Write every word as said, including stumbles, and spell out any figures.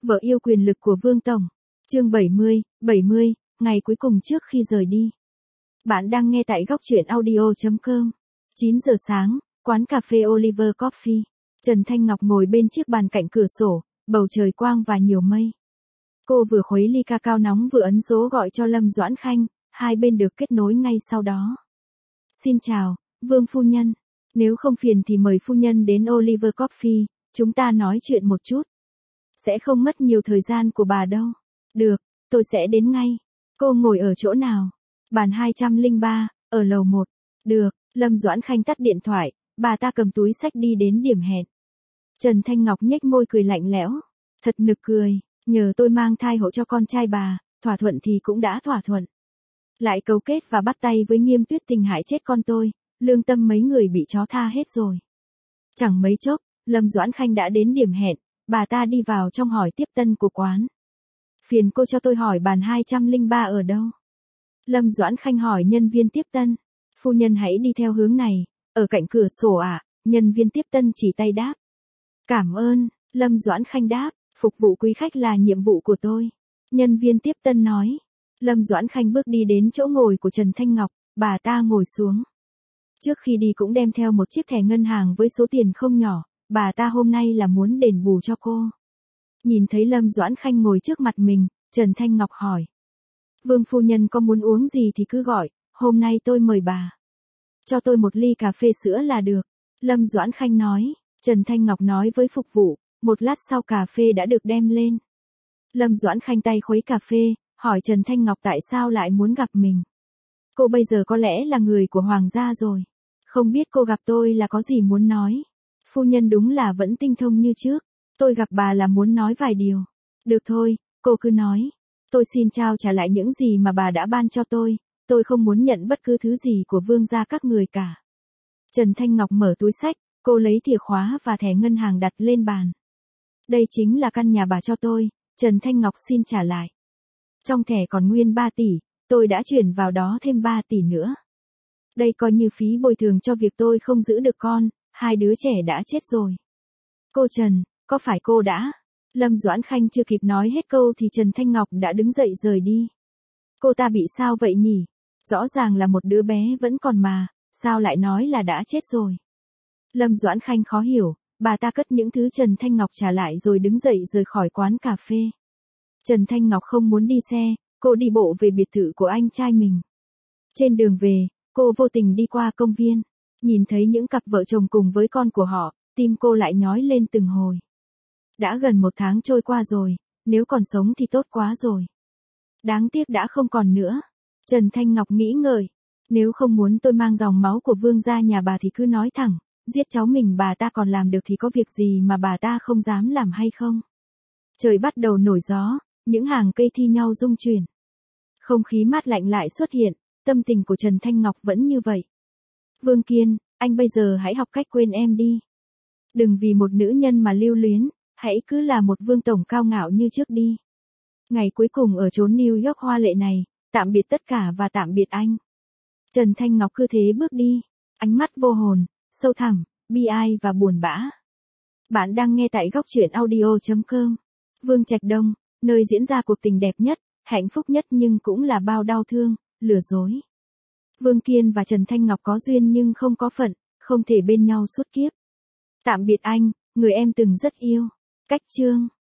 Vợ yêu quyền lực của Vương Tổng. Chương bảy mươi, bảy mươi, ngày cuối cùng trước khi rời đi. Bạn đang nghe tại góc truyện audio chấm com. chín giờ sáng, quán cà phê Oliver Coffee. Trần Thanh Ngọc ngồi bên chiếc bàn cạnh cửa sổ, bầu trời quang và nhiều mây. Cô vừa khuấy ly ca cao nóng vừa ấn số gọi cho Lâm Doãn Khanh, hai bên được kết nối ngay sau đó. Xin chào, Vương phu nhân. Nếu không phiền thì mời phu nhân đến Oliver Coffee, chúng ta nói chuyện một chút. Sẽ không mất nhiều thời gian của bà đâu. Được, tôi sẽ đến ngay. Cô ngồi ở chỗ nào? Bàn hai trăm lẻ ba, ở lầu một. Được, Lâm Doãn Khanh tắt điện thoại, bà ta cầm túi xách đi đến điểm hẹn. Trần Thanh Ngọc nhếch môi cười lạnh lẽo. Thật nực cười, nhờ tôi mang thai hộ cho con trai bà, thỏa thuận thì cũng đã thỏa thuận. Lại cấu kết và bắt tay với Nghiêm Tuyết Tình hại chết con tôi, lương tâm mấy người bị chó tha hết rồi. Chẳng mấy chốc, Lâm Doãn Khanh đã đến điểm hẹn, bà ta đi vào trong hỏi tiếp tân của quán. Phiền cô cho tôi hỏi bàn hai trăm lẻ ba ở đâu? Lâm Doãn Khanh hỏi nhân viên tiếp tân. Phu nhân hãy đi theo hướng này, ở cạnh cửa sổ ạ, à, nhân viên tiếp tân chỉ tay đáp. Cảm ơn, Lâm Doãn Khanh đáp, phục vụ quý khách là nhiệm vụ của tôi. Nhân viên tiếp tân nói. Lâm Doãn Khanh bước đi đến chỗ ngồi của Trần Thanh Ngọc, bà ta ngồi xuống. Trước khi đi cũng đem theo một chiếc thẻ ngân hàng với số tiền không nhỏ, bà ta hôm nay là muốn đền bù cho cô. Nhìn thấy Lâm Doãn Khanh ngồi trước mặt mình, Trần Thanh Ngọc hỏi. Vương phu nhân có muốn uống gì thì cứ gọi, hôm nay tôi mời bà. Cho tôi một ly cà phê sữa là được. Lâm Doãn Khanh nói. Trần Thanh Ngọc nói với phục vụ, một lát sau cà phê đã được đem lên. Lâm Doãn Khanh tay khuấy cà phê, hỏi Trần Thanh Ngọc tại sao lại muốn gặp mình. Cô bây giờ có lẽ là người của Hoàng gia rồi. Không biết cô gặp tôi là có gì muốn nói. Phu nhân đúng là vẫn tinh thông như trước. Tôi gặp bà là muốn nói vài điều. Được thôi, cô cứ nói. Tôi xin trao trả lại những gì mà bà đã ban cho tôi. Tôi không muốn nhận bất cứ thứ gì của vương gia các người cả. Trần Thanh Ngọc mở túi xách, cô lấy chìa khóa và thẻ ngân hàng đặt lên bàn. Đây chính là căn nhà bà cho tôi, Trần Thanh Ngọc xin trả lại. Trong thẻ còn nguyên ba tỷ, tôi đã chuyển vào đó thêm ba tỷ nữa. Đây coi như phí bồi thường cho việc tôi không giữ được con, hai đứa trẻ đã chết rồi. Cô Trần, có phải cô đã? Lâm Doãn Khanh chưa kịp nói hết câu thì Trần Thanh Ngọc đã đứng dậy rời đi. Cô ta bị sao vậy nhỉ? Rõ ràng là một đứa bé vẫn còn mà, sao lại nói là đã chết rồi? Lâm Doãn Khanh khó hiểu, bà ta cất những thứ Trần Thanh Ngọc trả lại rồi đứng dậy rời khỏi quán cà phê. Trần Thanh Ngọc không muốn đi xe, cô đi bộ về biệt thự của anh trai mình. Trên đường về, cô vô tình đi qua công viên, nhìn thấy những cặp vợ chồng cùng với con của họ, tim cô lại nhói lên từng hồi. Đã gần một tháng trôi qua rồi, nếu còn sống thì tốt quá rồi. Đáng tiếc đã không còn nữa. Trần Thanh Ngọc nghĩ ngợi, nếu không muốn tôi mang dòng máu của vương gia nhà bà thì cứ nói thẳng, giết cháu mình bà ta còn làm được thì có việc gì mà bà ta không dám làm hay không? Trời bắt đầu nổi gió, những hàng cây thi nhau rung chuyển. Không khí mát lạnh lại xuất hiện, tâm tình của Trần Thanh Ngọc vẫn như vậy. Vương Kiên, anh bây giờ hãy học cách quên em đi. Đừng vì một nữ nhân mà lưu luyến, hãy cứ là một vương tổng cao ngạo như trước đi. Ngày cuối cùng ở chốn New York hoa lệ này, tạm biệt tất cả và tạm biệt anh. Trần Thanh Ngọc cứ thế bước đi, ánh mắt vô hồn, sâu thẳm, bi ai và buồn bã. Bạn đang nghe tại góc truyện audio chấm com. Vương Trạch Đông, nơi diễn ra cuộc tình đẹp nhất, hạnh phúc nhất nhưng cũng là bao đau thương, lừa dối. Vương Kiên và Trần Thanh Ngọc có duyên nhưng không có phận, không thể bên nhau suốt kiếp. Tạm biệt anh, người em từng rất yêu. Cách chương.